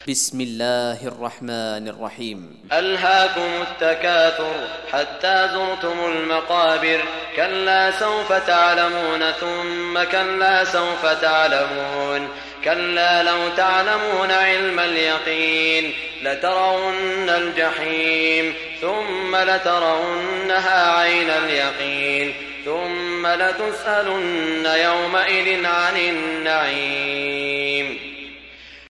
بسم الله الرحمن الرحيم. ألهاكم التكاثر حتى زرتم المقابر، كلا سوف تعلمون ثم كلا سوف تعلمون، كلا لو تعلمون علم اليقين لترون الجحيم ثم لترونها عين اليقين ثم لتسألن يومئذ عن النعيم.